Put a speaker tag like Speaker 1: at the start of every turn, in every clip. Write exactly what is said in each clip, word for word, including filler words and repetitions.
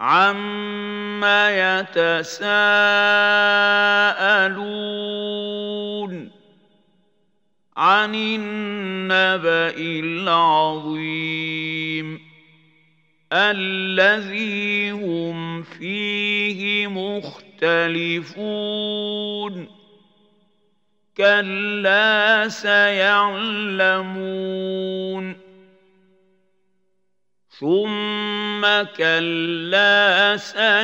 Speaker 1: عَمَّ يَتَسَاءَلُونَ عَنِ النَّبَإِ الْعَظِيمِ الَّذِي هُمْ فِيهِ مُخْتَلِفُونَ كَلَّا سَيَعْلَمُونَ ثُمَّ كَلَّا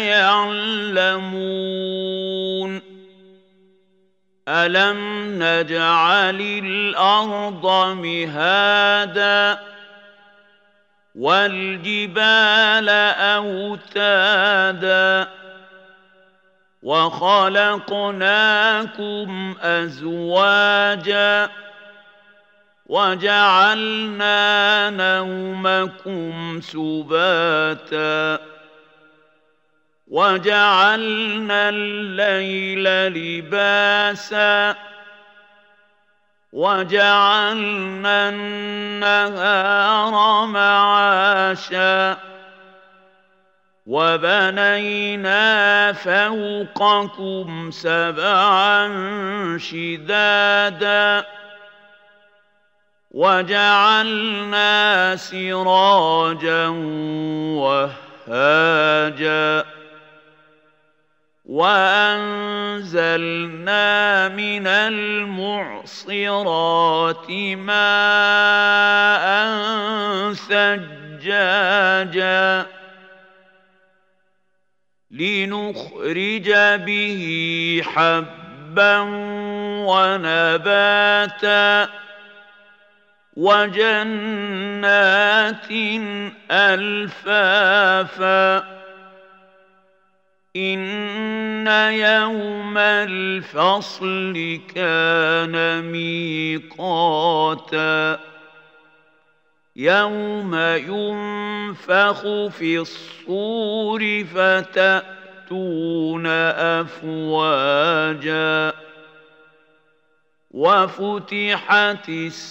Speaker 1: سَيَعْلَمُونَ أَلَمْ نَجْعَلِ الْأَرْضَ مِهَادًا وَالْجِبَالَ أَوْتَادًا وَخَلَقْنَاكُمْ أَزْوَاجًا وَجَعَلْنَا نَوْمَكُمْ سُبَاتًا وَجَعَلْنَا اللَّيْلَ لِبَاسًا وَجَعَلْنَا النَّهَارَ مَعَاشًا وَبَنَيْنَا فَوْقَكُمْ سَبْعًا شِدَادًا وَجَعَلْنَا سِرَاجًا وَهَّاجًا وَأَنزَلْنَا مِنَ الْمُعْصِرَاتِ مَاءً ثَجَّاجًا لِنُخْرِجَ بِهِ حَبًّا وَنَبَاتًا وَجَنَّاتٍ أَلْفَافًا إِنَّ يَوْمَ الْفَصْلِ كَانَ مِيقَاتًا يَوْمَ يُنفَخُ فِي الصُّورِ فَتَأْتُونَ أَفْوَاجًا وَفُتِحَتِ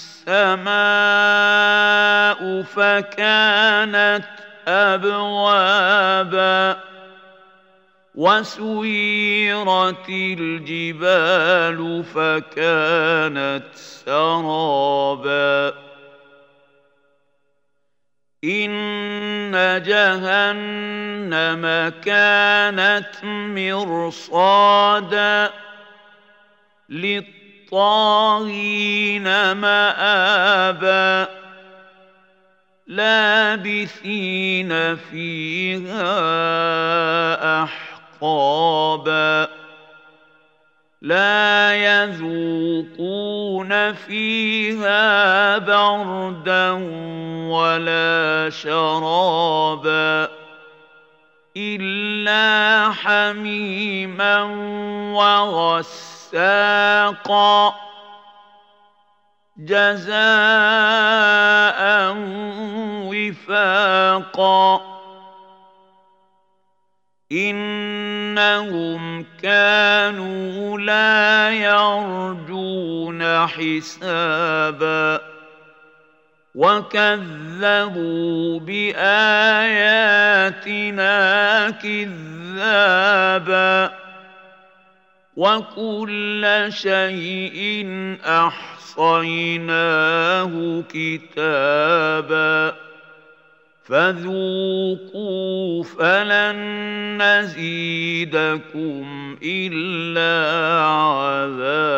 Speaker 1: السَّمَاءُ فَكَانَتْ أَبْوَابًا وَسُيِّرَتِ الْجِبَالُ فَكَانَتْ سَرَابًا إِنَّ جَهَنَّمَ كَانَتْ مِرْصَادًا لِلطَّاغِينَ مَآبًا لَابِثِينَ فِيهَا أَحْقَابًا لَا يَذُوقُونَ فِيهَا بَرْدًا وَلَا شَرَابًا إِلَّا حَمِيمًا وَغَسَّاقًا جَزَاءً وِفَاقًا إِنَّهُمْ كَانُوا لَا يَرْجُونَ حِسَابًا وَكَذَّبُوا بِآيَاتِنَا كِذَّابًا وَكُلَّ شَيْءٍ أَحْصَيْنَاهُ كِتَابًا فَذُوقُوا فَلَن نَّزِيدَكُمْ إِلَّا عَذَابًا